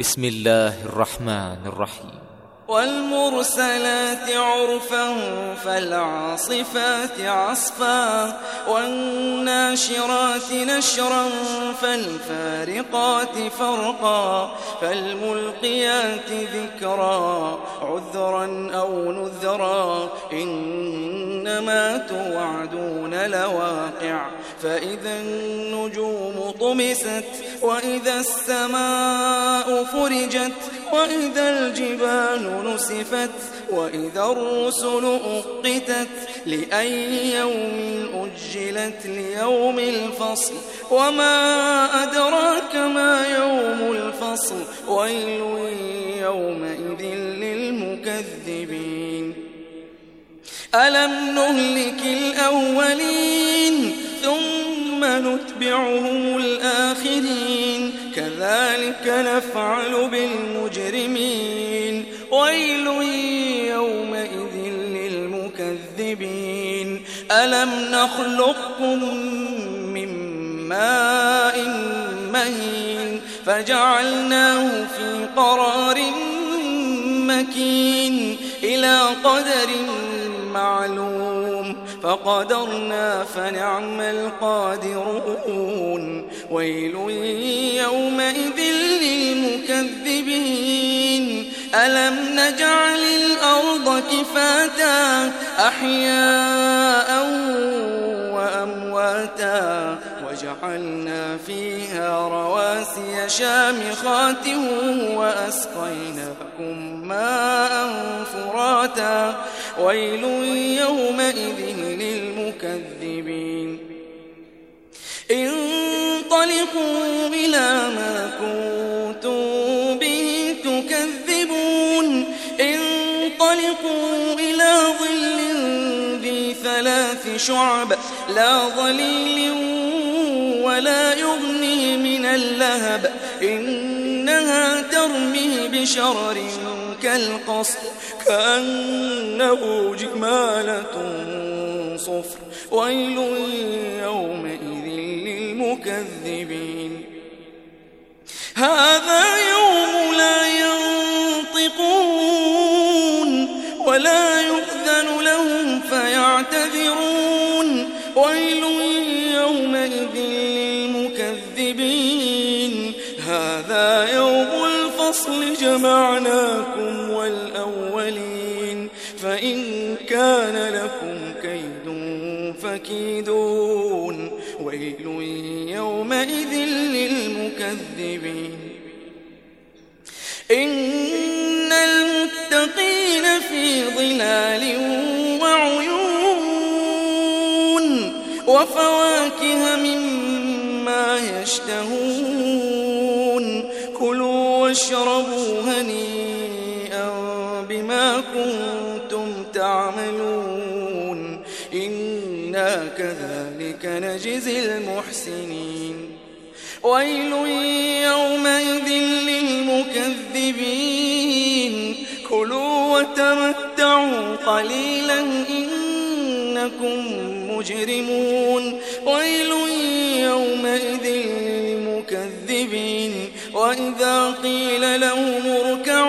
بسم الله الرحمن الرحيم. والمرسلات عرفا فالعاصفات عصفا والناشرات نشرا فالفارقات فرقا فالملقيات ذكرا عذرا أو نذرا إنما توعدون لواقع فإذا النجوم طمست وإذا السماء فرجت وإذا الجبال نسفت وإذا الرسل أقتت لأي يوم أجلت ليوم الفصل وما أدراك ما يوم الفصل ويل يومئذ للمكذبين ألم نهلك الأولين ثم نتبعهم الآخرين كذلك نفعل بالمجرمين ويل يومئذ للمكذبين ألم نخلقكم من ماء مهين فجعلناه في قرار مكين إلى قدر معلوم فقدرنا فنعم القادرون ويل يومئذ للمكذبين ألم نجعل الأرض كفاتا أحياء وأمواتا وجعلنا فيها رواسي شامخات وأسقيناكم ماء فراتا ويل يومئذ للمكذبين انطلقوا إلى ما كنتم به تكذبون انطلقوا إلى ظل ذي 3 شعب لا ظليل ولا يغني من اللهب إنها ترمي بشرر كالقصر كأنه جمالة صفر ويل يومئذ للمكذبين هذا يوم لا ينطقون ولا يؤذن لهم فيعتذرون ويل يومئذ للمكذبين هذا يوم الفصل جمعناكم والأولين فإن كان لكم كيد فكيدون ويل يومئذ للمكذبين إن المتقين في ظلال وعيون وفواكه مما يشتهون كلوا واشربوا هنيئا بما كنتم تعملون إنا كذلك نجزي المحسنين ويل يومئذ للمكذبين كلوا وتمتعوا قليلا إنكم مجرمون ويل يومئذ للمكذبين وإذا قيل لهم اركعوا